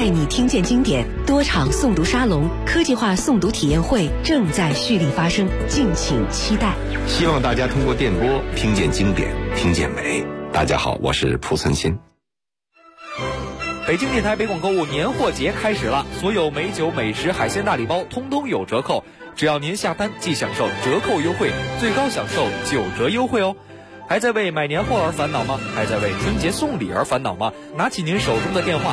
带你听见经典，多场诵读沙龙、科技化诵读体验会正在蓄力发生，敬请期待。 希望大家通过电波听见经典，听见美。大家好，我是蒲存昕。 北京电台北广购物年货节开始了，所有美酒、美食、海鲜大礼包通通有折扣，只要您下单即享受折扣优惠，最高享受9折优惠哦。还在为买年货而烦恼吗？还在为春节送礼而烦恼吗？拿起您手中的电话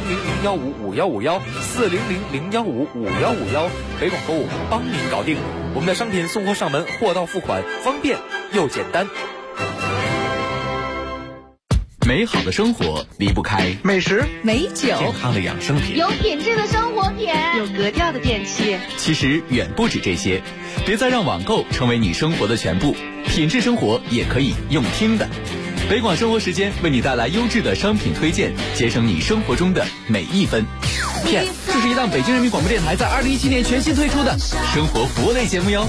400-015-5151，400-015-5151，北广购物帮您搞定。我们的商品送货上门，货到付款，方便又简单。 美好的生活离不开美食、 美酒、 健康的养生品， 有品质的生活品， 有格调的电器。 其实远不止这些，别再让网购成为你生活的全部，品质生活也可以用听的。北广生活时间为你带来优质的商品推荐，节省你生活中的每一分。Yes， 这是一档北京人民广播电台在2017年全新推出的生活服务类节目哟。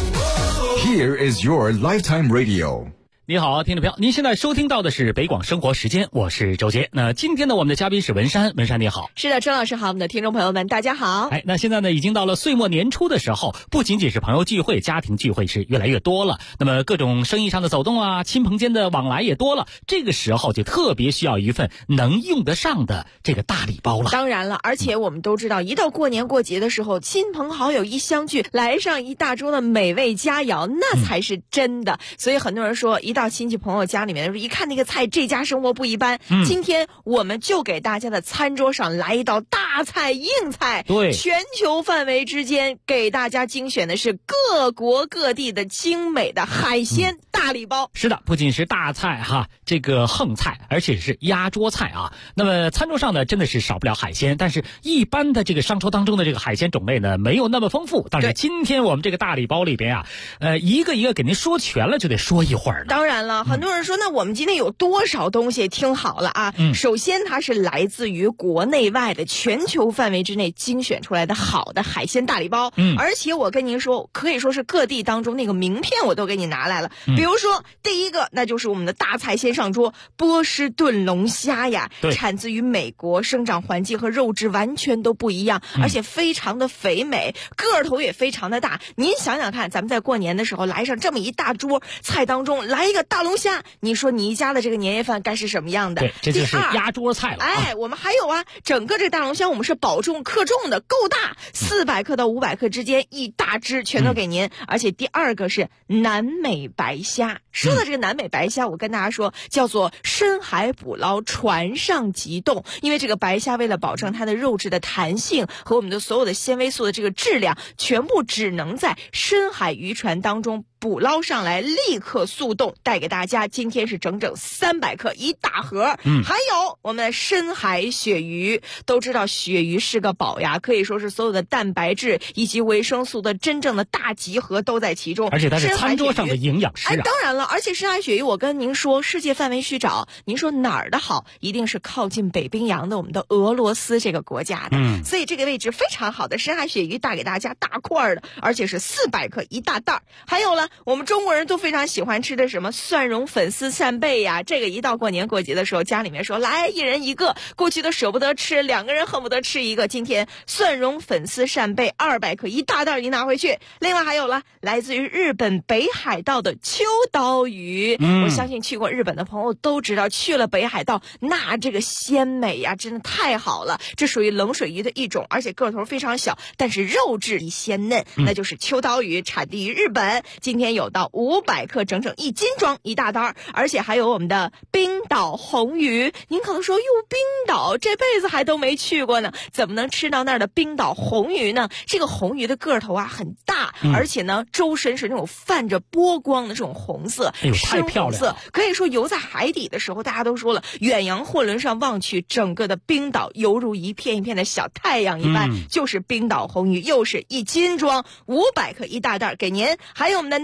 Here is your lifetime radio。 你好，听众朋友，您现在收听到的是北广生活时间，我是周杰。那今天呢，我们的嘉宾是文山，文山你好。 是的，周老师好，我们的听众朋友们大家好。 那现在呢，已经到了岁末年初的时候，不仅仅是朋友聚会、家庭聚会是越来越多了，那么各种生意上的走动啊，亲朋间的往来也多了，这个时候就特别需要一份能用得上的这个大礼包了。 当然了，而且我们都知道，一到过年过节的时候，亲朋好友一相聚，来上一大桌的美味佳肴，那才是真的。所以很多人说，一到亲戚朋友家里面的时候，一看那个菜，这家生活不一般。今天我们就给大家的餐桌上来一道大菜硬菜， 对， 全球范围之间给大家精选的是各国各地的精美的海鲜大礼包。 是的，不仅是大菜哈，这个横菜，而且是压桌菜啊。那么餐桌上呢，真的是少不了海鲜，但是一般的这个商桌当中的这个海鲜种类呢，没有那么丰富。但是今天我们这个大礼包里边啊，一个一个给您说全了，就得说一会儿呢。 当然了，很多人说，那我们今天有多少东西？听好了啊，首先它是来自于国内外的全球范围之内精选出来的好的海鲜大礼包。而且我跟您说，可以说是各地当中那个名片我都给你拿来了。比如说第一个，那就是我们的大菜先上桌，波士顿龙虾呀，产自于美国，生长环境和肉质完全都不一样，而且非常的肥美，个头也非常的大。您想想看，咱们在过年的时候来上这么一大桌菜当中来一个大龙虾，你说你一家的这个年夜饭该是什么样的？ 对，这就是压桌菜了。 我们还有啊，整个这大龙虾我们是保重克重的，够大，400克到500克之间，一大只全都给您。而且第二个是南美白虾。说到这个南美白虾，我跟大家说，叫做深海捕捞，船上急冻。因为这个白虾为了保证它的肉质的弹性和我们的所有的纤维素的这个质量，全部只能在深海渔船当中捕捞上来，立刻速冻，带给大家。今天是整整300克一大盒。还有我们的深海鳕鱼，都知道鳕鱼是个宝呀，可以说是所有的蛋白质以及维生素的真正的大集合都在其中， 而且它是餐桌上的营养师啊。 当然了，而且深海鳕鱼我跟您说，世界范围去找，您说哪儿的好，一定是靠近北冰洋的我们的俄罗斯这个国家的。所以这个位置非常好的深海鳕鱼带给大家大块的，而且是400克一大袋。还有了，我们中国人都非常喜欢吃的什么蒜蓉粉丝扇贝呀，这个一到过年过节的时候，家里面说来一人一个，过去都舍不得吃，2个人恨不得吃一个。今天蒜蓉粉丝扇贝200克一大袋，你拿回去。另外还有了来自于日本北海道的秋刀鱼，我相信去过日本的朋友都知道，去了北海道那这个鲜美呀，真的太好了。这属于冷水鱼的一种，而且个头非常小，但是肉质鲜嫩，那就是秋刀鱼，产地于日本。今天有到500克，整整1斤装一大袋，而且还有我们的冰岛红鱼。您可能说，哟，冰岛这辈子还都没去过呢，怎么能吃到那儿的冰岛红鱼呢？这个红鱼的个头啊很大，而且呢周身是那种泛着波光的这种红色， 太漂亮了。 可以说游在海底的时候，大家都说了，远洋货轮上望去，整个的冰岛犹如一片一片的小太阳一般，就是冰岛红鱼，又是1斤装500克一大袋给您。还有我们的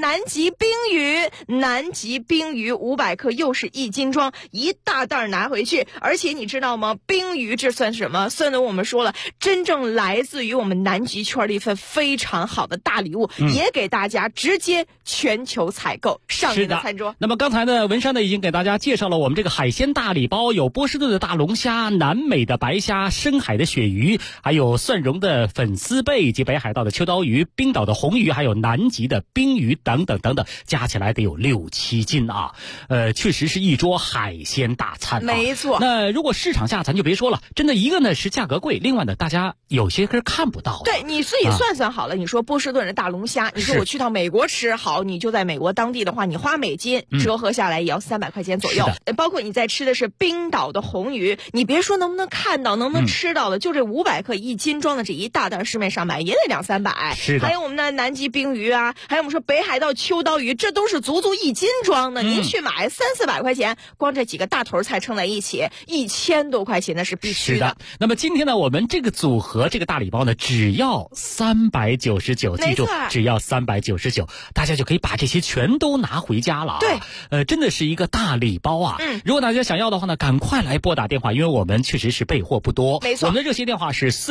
南极冰鱼，南极冰鱼500克又是1斤装，一大袋拿回去。而且你知道吗？冰鱼这算什么？算的我们说了，真正来自于我们南极圈的一份非常好的大礼物，也给大家直接全球采购上您的餐桌。 那么刚才呢，文山呢已经给大家介绍了我们这个海鲜大礼包，有波士顿的大龙虾、南美的白虾、深海的鳕鱼，还有蒜蓉的粉丝贝以及北海道的秋刀鱼、冰岛的红鱼，还有南极的冰鱼等等等等，加起来得有6-7斤啊！确实是一桌海鲜大餐， 没错。 那如果市场价咱就别说了，真的一个呢是价格贵，另外呢大家有些是看不到。 对，你自己算算好了，你说波士顿的大龙虾，你说我去到美国吃好，你就在美国当地的话，你花美金折合下来也要300块钱左右。包括你在吃的是冰岛的红鱼，你别说能不能看到，能不能吃到的，就这500克1斤装的这一大袋，市面上买也得200-300。 是的。 还有我们的南极冰鱼啊，还有我们说北海道秋刀鱼，这都是足1斤装的。您去买300-400块钱，光这几个大头菜称在一起，1000多块钱那是必须的。 是的。那么今天呢，我们这个组合这个大礼包呢，只要399，记住，只要399，大家就可以把这些全都拿回家了啊。 对， 真的是一个大礼包啊。如果大家想要的话呢，赶快来拨打电话，因为我们确实是备货不多。 没错。 我们的热线电话是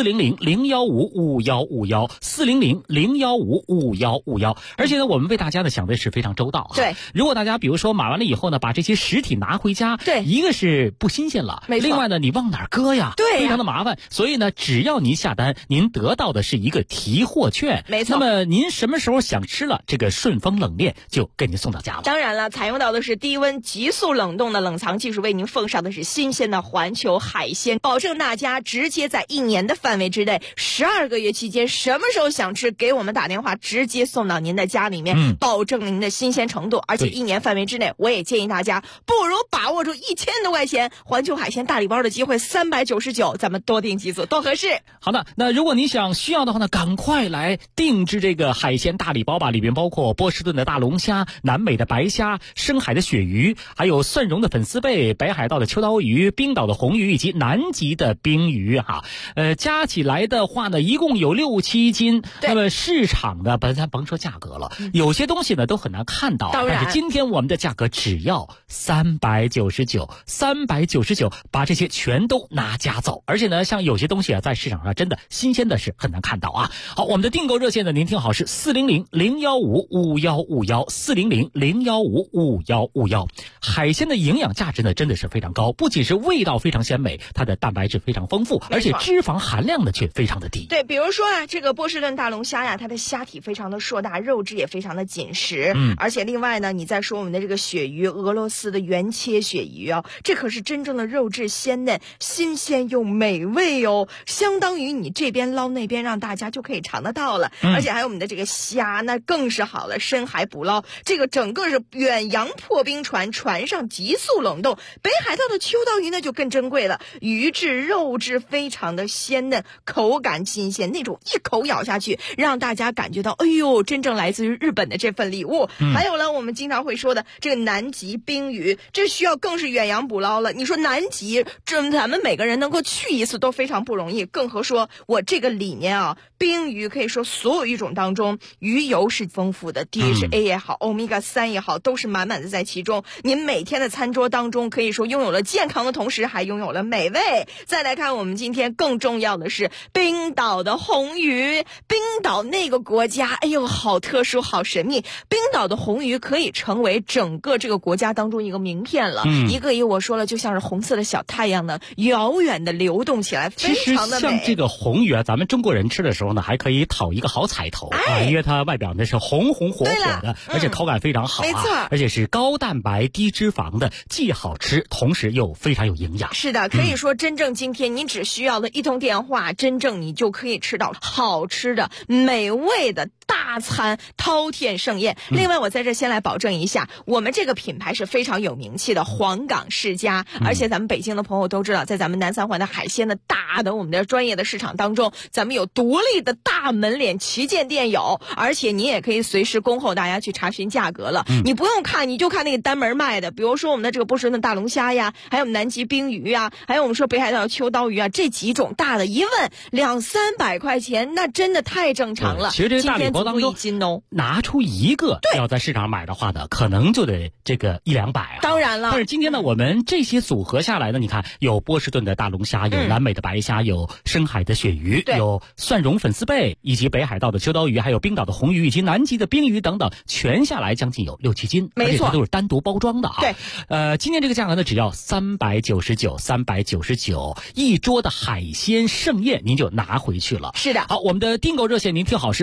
400-015-5151，400-015-5151。而且呢，我们为大家呢想的是非常周到啊。 对。 如果大家比如说买完了以后呢，把这些实体拿回家， 对， 一个是不新鲜了， 没错。 另外呢，你往哪儿搁呀？ 对呀， 非常的麻烦。所以呢，只要您下单，您得到的是一个提货券。 没错。 那么您什么时候想吃了，这个顺丰冷链就给您送到家了。 当然了，采用到的是低温急速冷冻的冷藏技术，为您奉上的是新鲜的环球海鲜，保证大家直接在1年的范围之内，12个月期间，什么时候想吃，给我们打电话，直接送到您的家里面，保证您的新鲜程度。而且1年范围之内，我也建议大家不如把握住1000多块钱环球海鲜大礼包的机会，399，咱们多订几组多合适。 好的，那如果你需要的话呢，赶快来定制这个海鲜大礼包吧，里面包括波士顿的大龙虾、南美的白虾、深海的鳕鱼，还有蒜蓉的粉丝贝、北海道的秋刀鱼、冰岛的红鱼以及南极的冰鱼哈。加起来的话呢，一共有6-7斤。那么市场的咱甭说价格了，有些东西呢都很难看到，但是今天我们的价格只要399，把这些全都拿家走。而且呢，像有些东西啊，在市场上真的新鲜的是很难看到啊。好，我们的订购热线呢，您听好，是400-015-5151，400-015-5151。海鲜的营养价值呢，真的是非常高，不仅是味道非常鲜美，它的蛋白质非常丰富，而且脂肪含量呢却非常的低。 对，比如说啊，这个波士顿大龙虾呀，它的虾体非常的硕大，肉质也非常的紧实。而且另外呢，你再说我们的这个鳕鱼，俄罗斯的原切鳕鱼啊，这可是真正的肉质鲜嫩、新鲜又美味哦，相当于你这边捞那边，让大家就可以尝得到了。而且还有我们的这个虾，那更是好了，深海捕捞，这个整个是远洋破冰船上急速冷冻。北海道的秋刀鱼呢就更珍贵了，鱼质肉质非常的鲜嫩，口感新鲜，那种一口咬下去让大家感觉到哎呦，真正来自于日本的这份礼物。还有了我们经常会说的这个南极冰鱼，这需要更是远洋捕捞了。你说南极这咱们每个人能够去一次都非常不容易，更何说我这个里面啊，冰鱼可以说所有鱼种当中鱼油是丰富的， DHA 也好， Omega 3也好，都是满满的在其中。您每天的餐桌当中可以说拥有了健康的同时还拥有了美味。再来看我们今天更重要的是冰岛的红鱼。冰岛那个国家哎呦好特殊好神秘，冰岛的红鱼可以成为整个这个国家当中一个名片了。一个我说了就像是红色的小太阳呢，遥远的流动起来，非常的美。 其实像这个红鱼啊，咱们中国人吃的时候呢，还可以讨一个好彩头啊，因为它外表呢是红红火火的，而且口感非常好啊， 没错， 而且是高蛋白低脂肪的，既好吃同时又非常有营养。 是的，可以说真正今天你只需要的一通电话，真正你就可以吃到好吃的美味的大餐，饕餮盛宴。另外我在这先来保证一下，我们这个品牌是非常有名气的黄冈世家，而且咱们北京的朋友都知道，在咱们南三环的海鲜的大的我们的专业的市场当中，咱们有独立的大门脸旗舰店有，而且你也可以随时恭候大家去查询价格了。你不用看，你就看那个单门卖的，比如说我们的这个波士顿大龙虾呀，还有我们南极冰鱼呀，还有我们说北海道秋刀鱼啊，这几种大的一问200-300块钱，那真的太正常了。 其实这大礼包包当中 1斤哦， 拿出一个要在市场买的话呢，可能就得这个100-200啊。 当然了。 但是今天呢，我们这些组合下来呢，你看有波士顿的大龙虾，有南美的白虾，有深海的鳕鱼，有蒜蓉粉丝贝，以及北海道的秋刀鱼，还有冰岛的红鱼，以及南极的冰鱼等等，全下来将近有6-7斤， 没错， 而且它都是单独包装的啊。 对， 今天这个价格呢，只要399，399一桌的海鲜盛宴您就拿回去了。 是的。 好，我们的订购热线您听好是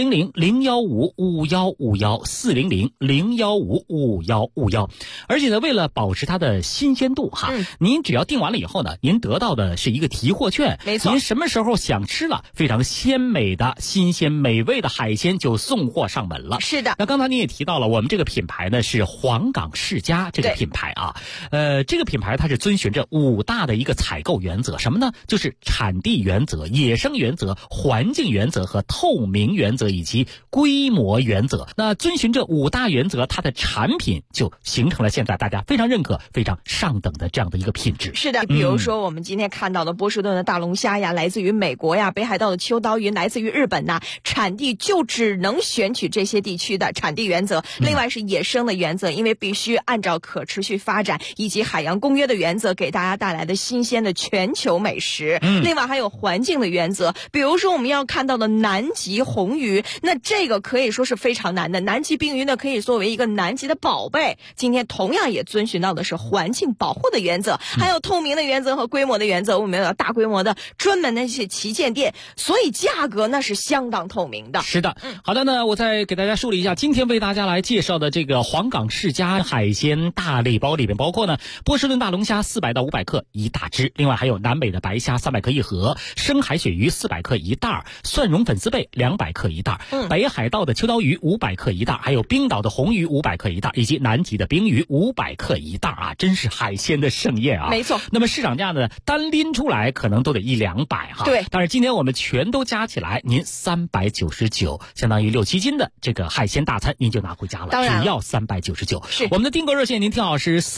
400-015-5151，400-015-5151。而且呢，为了保持它的新鲜度哈，您只要订完了以后呢，您得到的是一个提货券。 没错， 您什么时候想吃了非常鲜美的、新鲜美味的海鲜，就送货上门了。 是的。 那刚才您也提到了，我们这个品牌呢是黄冈世家这个品牌啊，这个品牌它是遵循着5大的一个采购原则，什么呢？就是产地原则、野生原则、环境原则和透明原则以及规模原则。那遵循这5大原则，它的产品就形成了现在大家非常认可、非常上等的这样的一个品质。 是的，比如说我们今天看到的波士顿的大龙虾呀，来自于美国呀，北海道的秋刀鱼来自于日本呐，产地就只能选取这些地区的产地原则。另外是野生的原则，因为必须按照可持续发展以及海洋公约的原则，给大家带来的新鲜的全球美食。另外还有环境的原则，比如说我们要看到的南极红鱼，那这个可以说是非常难的。南极冰鱼呢，可以作为一个南极的宝贝，今天同样也遵循到的是环境保护的原则，还有透明的原则和规模的原则。我们有大规模的专门的一些旗舰店，所以价格那是相当透明的。 是的。好的呢，我再给大家梳理一下，今天为大家来介绍的这个黄冈世家海鲜大礼包里面包括呢，波士顿大龙虾400-500克一大只，另外还有南美的白虾300克一盒，深海鳕鱼400克一袋，蒜蓉粉丝贝200克一袋，北海道的秋刀鱼500克一袋，还有冰岛的红鱼500克一袋，以及南极的冰鱼500克一袋啊，真是海鲜的盛宴啊！ 没错。 那么市场价呢，单拎出来可能都得100-200哈。 对。 但是今天我们全都加起来，您399，相当于6-7斤的这个海鲜大餐，您就拿回家了。 当然只要399。 是。 我们的订购热线您听好是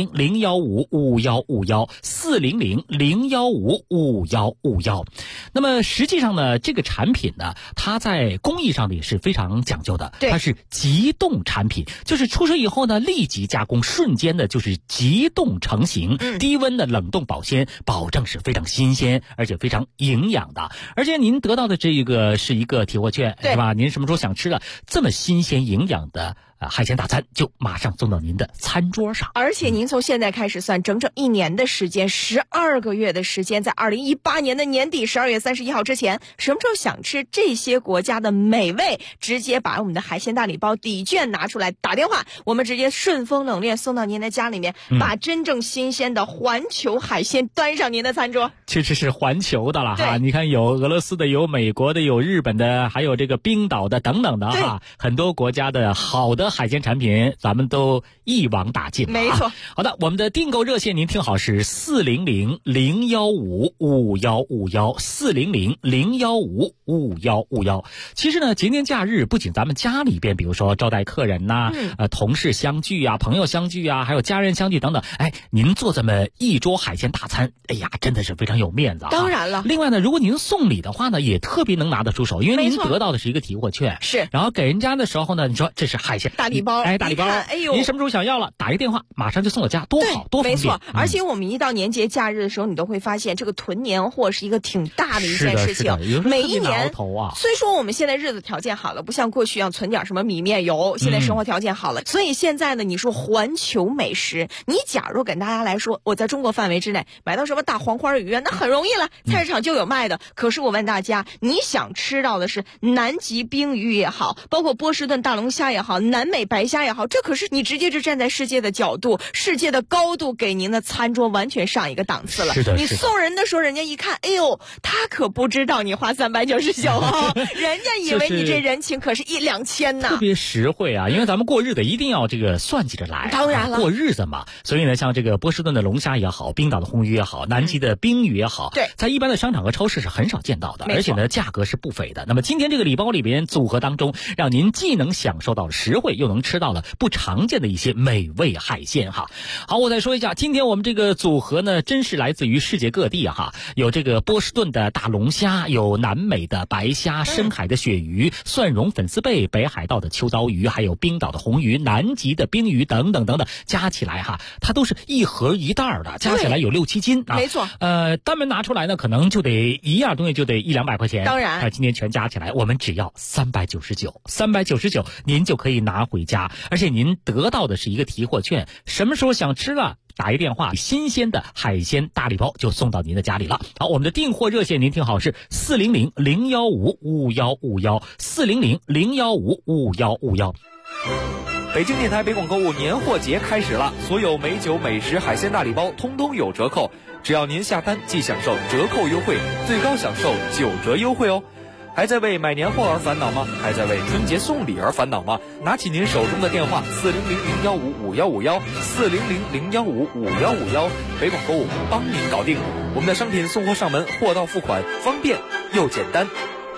400-015-5151，400-015-5151。那么实际上呢，这个产品呢，它在工艺上也是非常讲究的。它是急冻产品，就是出水以后呢，立即加工，瞬间的就是急冻成型，低温的冷冻保鲜，保证是非常新鲜而且非常营养的。而且您得到的这个是一个提货券，是吧？您什么时候想吃了这么新鲜营养的海鲜大餐，就马上送到您的餐桌上。 而且您从现在开始算，整整1年的时间，12个月的时间，在2018年的年底12月31号之前，什么时候想吃这些国家的美味，直接把我们的海鲜大礼包抵券拿出来，打电话，我们直接顺丰冷链送到您的家里面，把真正新鲜的环球海鲜端上您的餐桌。 其实是环球的了哈，你看有俄罗斯的，有美国的，有日本的，还有这个冰岛的等等的哈，很多国家的好的海鲜产品咱们都一网打尽了。 没错。 好的，我们的订购热线您听好是400-015-5151，400-015-5151。其实呢，节年假日不仅咱们家里边，比如说招待客人呐，同事相聚啊，朋友相聚啊，还有家人相聚等等，您做这么一桌海鲜大餐，真的是非常有面子啊。 当然了。 另外呢，如果您送礼的话呢，也特别能拿得出手，因为您得到的是一个提货券， 是， 然后给人家的时候呢，你说这是海鲜大礼包， 大礼包，您什么时候想要了，打一电话马上就送到家，多好，多方便。 没错。而且我们一到年节假日的时候，你都会发现这个囤年货是一个挺大的一件事情。每一年，虽说我们现在日子条件好了，不像过去要存点什么米面油，现在生活条件好了，所以现在呢，你说环球美食，你假如跟大家来说，我在中国范围之内买到什么大黄花鱼啊，那很容易了，菜市场就有卖的。可是我问大家，你想吃到的是南极冰鱼也好，包括波士顿大龙虾也好，南美白虾也好，这可是你直接就站在世界的角度、世界的高度，给您的餐桌完全上一个档次了。 是的。 你送人的时候，人家一看，他可不知道你花399啊，人家以为你这人情可是1-2千呢， 特别实惠啊！因为咱们过日子一定要这个算计着来， 当然了， 过日子嘛。所以呢，像这个波士顿的龙虾也好，冰岛的红鱼也好，南极的冰鱼也好，在一般的商场和超市是很少见到的，而且呢，价格是不菲的。那么今天这个礼包里边组合当中，让您既能享受到实惠， 又能吃到了不常见的一些美味海鲜哈。好，我再说一下，今天我们这个组合呢，真是来自于世界各地哈，有这个波士顿的大龙虾，有南美的白虾，深海的鳕鱼，蒜蓉粉丝贝，北海道的秋刀鱼，还有冰岛的红鱼，南极的冰鱼等等等等，加起来哈，它都是一盒一袋的，加起来有6-7斤啊。 没错。 单门拿出来呢，可能就得一样东西就得100-200块钱。 当然， 今天全加起来，我们只要399，您就可以拿回家，而且您得到的是一个提货券，什么时候想吃了，打一电话，新鲜的海鲜大礼包就送到您的家里了。好，我们的订货热线您听好，是400-015-5151，400-015-5151。 北京电台北广购物年货节开始了，所有美酒美食海鲜大礼包通通有折扣，只要您下单即享受折扣优惠，最高享受9折优惠哦。还在为买年货而烦恼吗？还在为春节送礼而烦恼吗？拿起您手中的电话，400-015-5151，400-015-5151，北广购物帮您搞定。我们的商品送货上门，货到付款，方便又简单。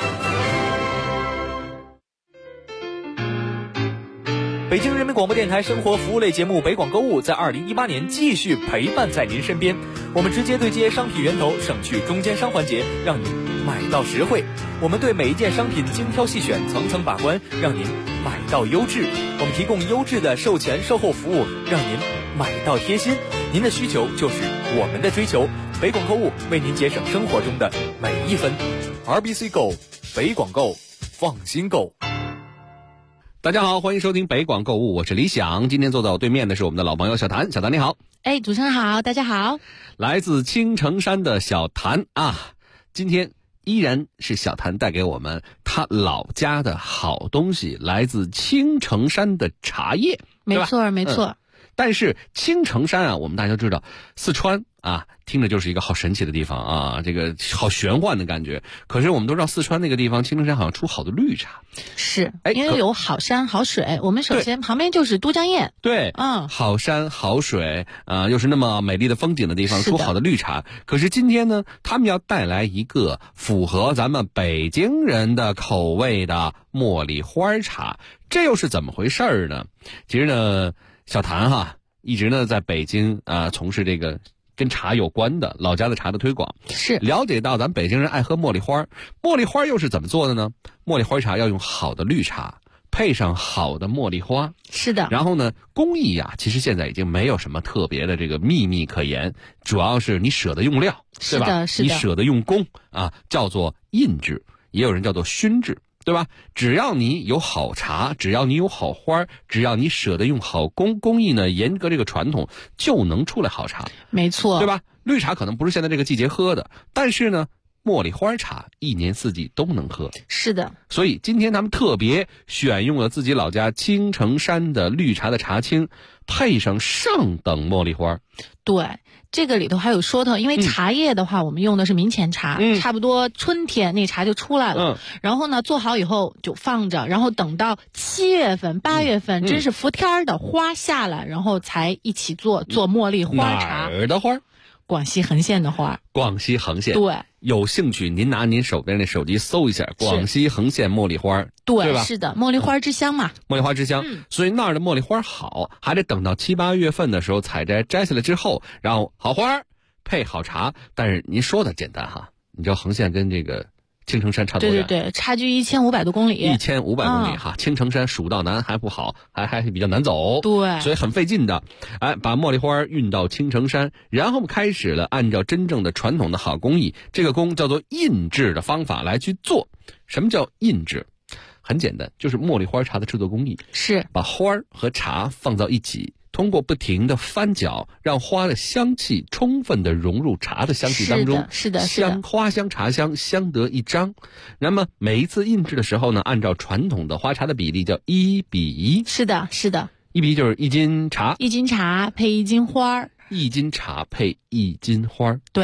北京人民广播电台生活服务类节目北广购物在2018年继续陪伴在您身边，我们直接对接商品源头，省去中间商环节，让您买到实惠。我们对每一件商品精挑细选，层层把关，让您买到优质。我们提供优质的售前售后服务，让您买到贴心。您的需求就是我们的追求，北广购物为您节省生活中的每一分。RBC Go， 北广购，放心购。 大家好，欢迎收听北广购物，我是李想。今天坐在我对面的是我们的老朋友小谭，小谭你好。 主持人好，大家好。 来自青城山的小谭啊，今天依然是小谭带给我们他老家的好东西，来自青城山的茶叶。 没错没错。 但是青城山啊，我们大家知道四川啊，听着就是一个好神奇的地方啊，这个好玄幻的感觉。可是我们都知道四川那个地方青城山好像出好的绿茶， 是因为有好山好水。我们首先旁边就是都江堰， 对，好山好水又是那么美丽的风景的地方，出好的绿茶。可是今天呢，他们要带来一个符合咱们北京人的口味的茉莉花茶，这又是怎么回事呢？其实呢，小谭哈一直呢在北京从事这个跟茶有关的老家的茶的推广， 是了解到咱们北京人爱喝茉莉花，茉莉花又是怎么做的呢？茉莉花茶要用好的绿茶配上好的茉莉花， 是的。 然后呢，工艺其实现在已经没有什么特别的这个秘密可言，主要是你舍得用料，对吧？ 是的， 你舍得用工叫做印制，也有人叫做熏制，对吧？只要你有好茶，只要你有好花，只要你舍得用好工艺呢，严格这个传统，就能出来好茶。 没错， 对吧？绿茶可能不是现在这个季节喝的，但是呢，茉莉花茶一年四季都能喝。 是的。 所以今天他们特别选用了自己老家青城山的绿茶的茶青，配上上等茉莉花。 对，这个里头还有说头，因为茶叶的话，我们用的是明前茶，差不多春天那茶就出来了。然后呢，做好以后就放着，然后等到7月份、8月份，真是伏天的花下来，然后才一起做茉莉花茶。 哪儿的花？ 广西横县的花。 广西横县。 对。 有兴趣您拿您手边的手机搜一下广西横县茉莉花，对吧？ 是的，茉莉花之乡嘛。 茉莉花之乡，所以那儿的茉莉花好，还得等到7、8月份的时候采摘下来之后，然后好花配好茶。但是您说的简单哈，你知道横县跟这个青城山差多远？ 对，差距1500多公里。 1500公里哈，青城山蜀道难还不好，还比较难走， 对， 所以很费劲的。把茉莉花运到青城山，然后开始了按照真正的传统的好工艺，这个工叫做印制的方法来去做。什么叫印制？很简单，就是茉莉花茶的制作工艺是把花和茶放到一起，通过不停的翻搅，让花的香气充分的融入茶的香气当中， 是的， 花香茶香相得益彰。那么每一次印制的时候呢，按照传统的花茶的比例叫1比1。 是的，1 比1就是1斤茶， 配1斤花，1斤茶配1斤花。 对，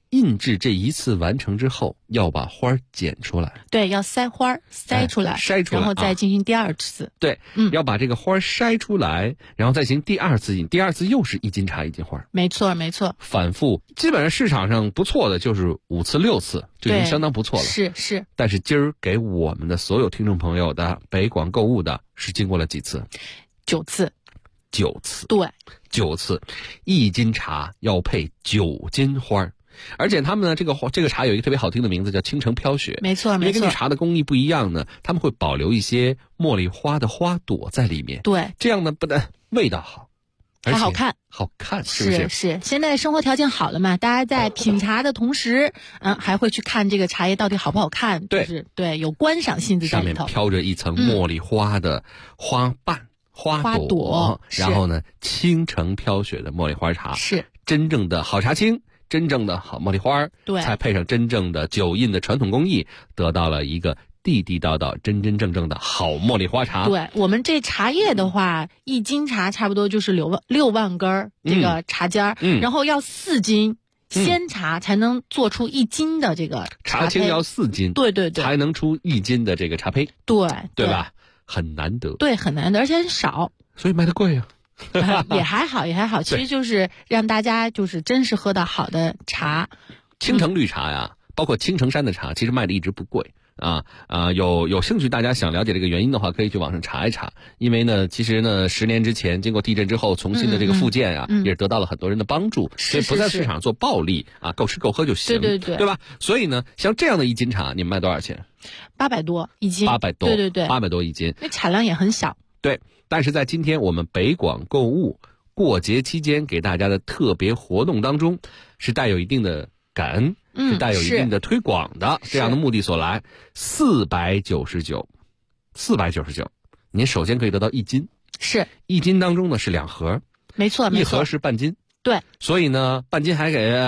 印制这一次完成之后，要把花剪出来。 对，要筛花筛出来， 筛出来， 然后再进行第二次。 对，要把这个花筛出来，然后再行第二次印，第二次又是1斤茶1斤花。 没错，没错。 反复，基本上市场上不错的就是5次6次，就已经相当不错了。 是。 但是今儿给我们的所有听众朋友的北广购物的是经过了几次？9次。9次。 对 ，9次，1斤茶要配9斤花。而且他们呢，这个茶有一个特别好听的名字，叫青城飘雪。 没错， 因为根据茶的工艺不一样呢，他们会保留一些茉莉花的花朵在里面。 对， 这样呢不但味道好， 还好看， 是不是？ 是。现在生活条件好了嘛，大家在品茶的同时，还会去看这个茶叶到底好不好看。 对， 对，有观赏性质在里头。 上面飘着一层茉莉花的花瓣。花朵，然后呢，青城飘雪的茉莉花茶是真正的好茶青，真正的好茉莉花， 对， 才配上真正的酒印的传统工艺，得到了一个地地道道、真真正正的好茉莉花茶。 对，我们这茶叶的话，1斤茶差不多就是6万根这个茶尖然后要4斤鲜茶才能做出1斤的这个茶青，要4斤， 对， 才能出1斤的这个茶胚，对吧？很难得， 对，很难得，而且很少， 所以卖的贵啊。 也还好，其实就是让大家就是真是喝到好的茶。 青城绿茶呀，包括青城山的茶，其实卖的一直不贵有兴趣大家想了解这个原因的话，可以去网上查一查。因为呢，其实呢，10年之前经过地震之后重新的这个复建也是得到了很多人的帮助，所以不在市场做暴利够吃够喝就行，对吧？所以呢，像这样的1斤茶，你们卖多少钱 ？800多1斤 ，800多， 对 ，800多1斤， 那产量也很小。 对，但是在今天我们北广购物过节期间给大家的特别活动当中，是带有一定的感恩，是带有一定的推广的这样的目的所来。499，您首先可以得到1斤， 是 1斤当中呢是2盒， 没错，1 盒是半斤。 对， 所以呢，半斤是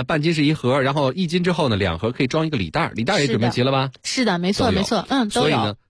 1盒，然后1斤之后呢，2盒可以装一个礼袋，礼袋也准备齐了吧？ 是的，没错，都有。 所以呢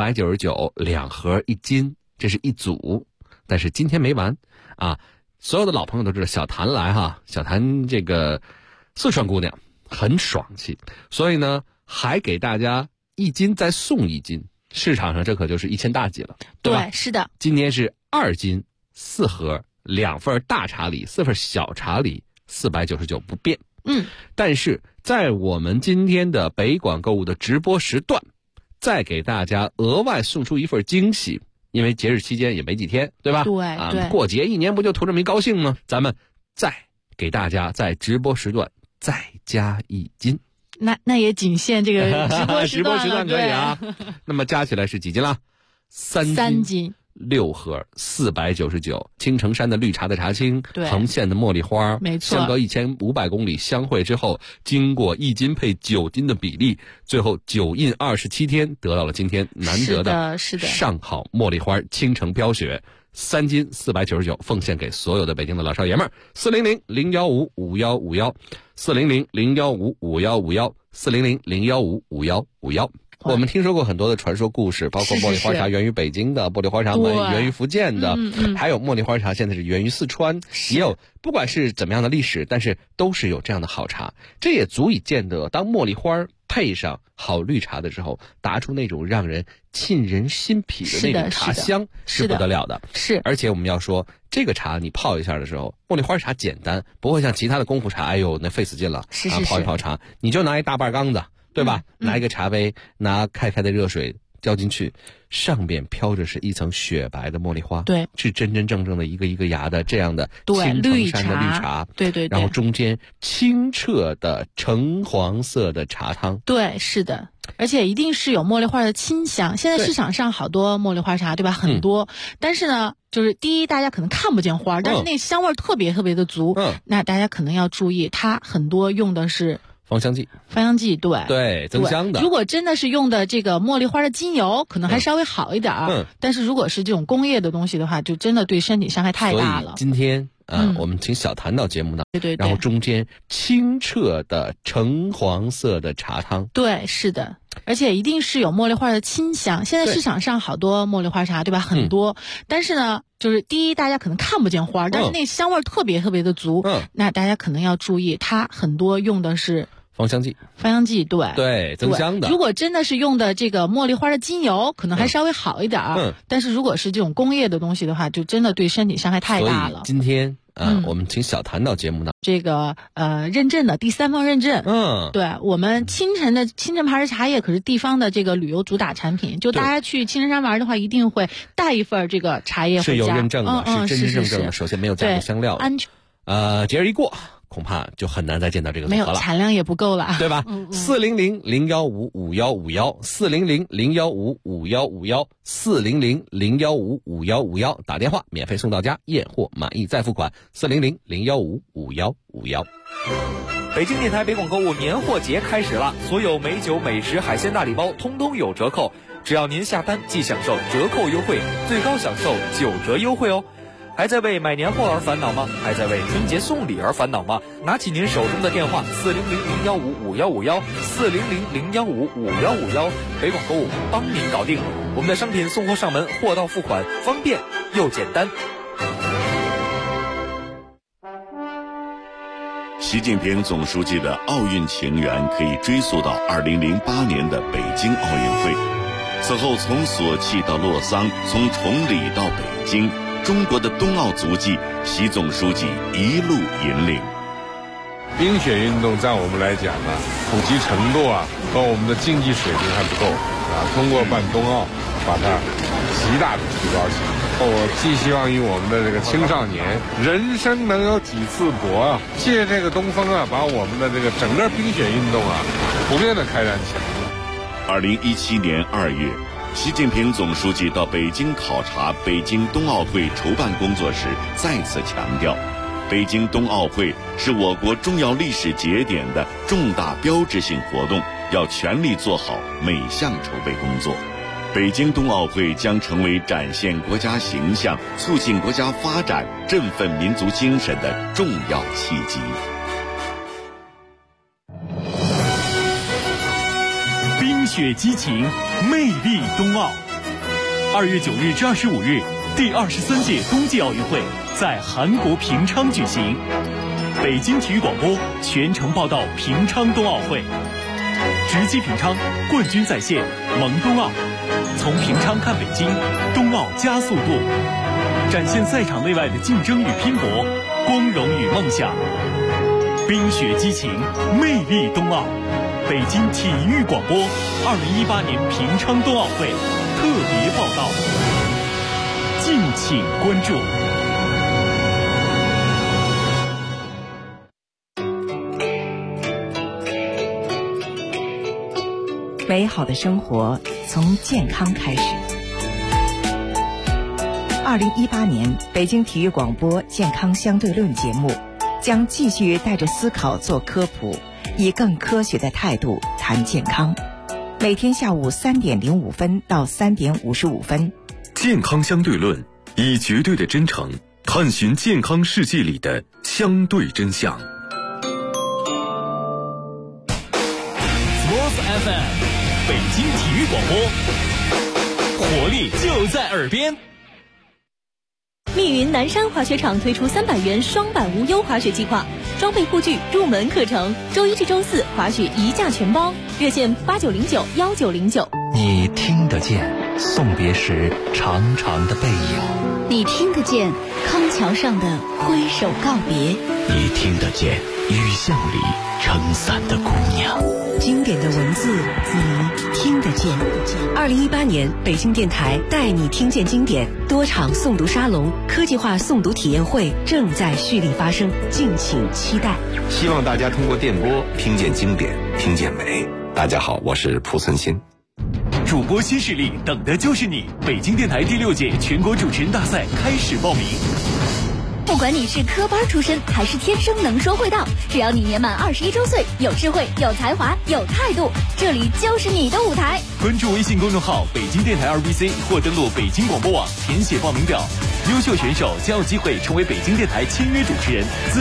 ，499，2盒1斤，这是一组。但是今天没完所有的老朋友都知道小谭来小谭这个四川姑娘很爽气，所以呢，还给大家1斤再送1斤，市场上这可就是1000大几了，对吧？ 对，是的。 今天是2斤4盒，2份大茶礼，4份小茶礼，499不变。但是在我们今天的北广购物的直播时段，再给大家额外送出一份惊喜，因为节日期间也没几天，对吧？ 对， 过节1年不就图这么一高兴吗？咱们再给大家在直播时段再加1斤。 那也仅限这个直播时段了， 可以那么加起来是几斤了？3斤。6盒499，青城山的绿茶的茶青，横线的茉莉花， 没错， 相隔1500公里相会之后，经过1斤配9斤的比例，最后9印27天，得到了今天难得的上好茉莉花青城飘雪3斤499，奉献给所有的北京的老少爷们儿。400-015-5151，400-015-5151，400-015-5151。我们听说过很多的传说故事，包括茉莉花茶源于北京的，茉莉花茶源于福建的，还有茉莉花茶现在是源于四川，也有不管是怎么样的历史，但是都是有这样的好茶，这也足以见得当茉莉花配上好绿茶的时候，达出那种让人沁人心脾的那种茶香是不得了的。而且我们要说这个茶你泡一下的时候，茉莉花茶简单，不会像其他的功夫茶那费死劲了，泡一泡茶你就拿一大半缸子，对吧？拿一个茶杯，拿开的热水浇进去，上边飘着是一层雪白的茉莉花， 对， 是真真正正的一个一个芽的这样的青城山的绿茶， 对， 然后中间清澈的橙黄色的茶汤， 对，是的。而且一定是有茉莉花的清香。现在市场上好多茉莉花茶，对吧？很多，但是呢，就是第一，大家可能看不见花，但是那香味特别特别的足。那大家可能要注意，它很多用的是芳香剂，对，增香的。 如果真的是用的这个茉莉花的精油，可能还稍微好一点但是如果是这种工业的东西的话，就真的对身体伤害太大了。 所以今天我们请小谭到节目呢， 对， 然后中间清澈的橙黄色的茶汤， 对，是的。而且一定是有茉莉花的清香。现在市场上好多茉莉花茶，对吧？很多，但是呢，就是第一，大家可能看不见花，但是那香味特别特别的足。那大家可能要注意，它很多用的是芳香剂，对，增香的。 如果真的是用的这个茉莉花的精油，可能还稍微好一点但是如果是这种工业的东西的话，就真的对身体伤害太大了。 所以今天我们请小谭到节目呢。 这个认证的第3方认证，对，我们青城牌的茶叶可是地方的这个旅游主打产品，就大家去青城山玩的话，一定会带一份这个茶叶回家， 是有认证的，是真认证的。首先没有加入香料， 安全。 节日一过，恐怕就很难再见到这个组合了， 没有产量也不够了， 对吧？400-015-5151，400-015-5151，400-015-5151，打电话免费送到家，验货满意再付款，400-015-5151。 北京电台北广购物年货节开始了，所有美酒、美食、海鲜大礼包通通有折扣，只要您下单即享受折扣优惠，最高享受9折优惠哦。还在为买年货而烦恼吗？还在为春节送礼而烦恼吗？拿起您手中的电话，400-015-5151，400-015-5151，北广购物帮您搞定。我们的商品送货上门，货到付款，方便又简单。 习近平总书记的奥运情缘可以追溯到2008年的北京奥运会。此后从索契到洛桑，从崇礼到北京，中国的冬奥足迹，习总书记一路引领。 冰雪运动在我们来讲普及程度和我们的竞技水平还不够通过办冬奥，把它极大的提高起来。我寄希望于我们的这个青少年，人生能有几次搏借这个东风把我们的这个整个冰雪运动普遍的开展起来。 2017年2月，习近平总书记到北京考察北京冬奥会筹办工作时，再次强调，北京冬奥会是我国重要历史节点的重大标志性活动，要全力做好每项筹备工作。北京冬奥会将成为展现国家形象、促进国家发展、振奋民族精神的重要契机。 冰雪激情，魅力冬奥。2月9日至25日，第23届冬季奥运会在韩国平昌举行。北京体育广播全程报道平昌冬奥会，直击平昌，冠军在线，萌冬奥。从平昌看北京，冬奥加速度，展现赛场内外的竞争与拼搏，光荣与梦想。冰雪激情，魅力冬奥。北京体育广播2018年平昌冬奥会特别报道，敬请关注。 美好的生活从健康开始。2018年北京体育广播健康相对论节目将继续带着思考做科普，以更科学的态度谈健康。每天下午3点05分到3点55分。 健康相对论，以绝对的真诚探寻健康世界里的相对真相。 Sports FM， 北京体育广播，活力就在耳边。 密云南山滑雪场推出300元双板无忧滑雪计划，装备护具、入门课程，周1至周4滑雪一价全包，热线89091909。 你听得见送别时长长的背影， 你听得见康桥上的挥手告别， 你听得见雨巷里撑伞的姑娘。 经典的文字，你听得见。2018年北京电台带你听见经典多场诵读沙龙、科技化诵读体验会正在蓄力发生，敬请期待。 希望大家通过电波听见经典，听见美。大家好，我是蒲存昕。 主播新势力等的就是你！北京电台第6届全国主持人大赛开始报名。 不管你是科班出身还是天生能说会道，只要你年满21周岁，有智慧、有才华、有态度，这里就是你的舞台。 关注微信公众号北京电台2BC 或登录北京广播网填写报名表，优秀选手将有机会成为北京电台签约主持人。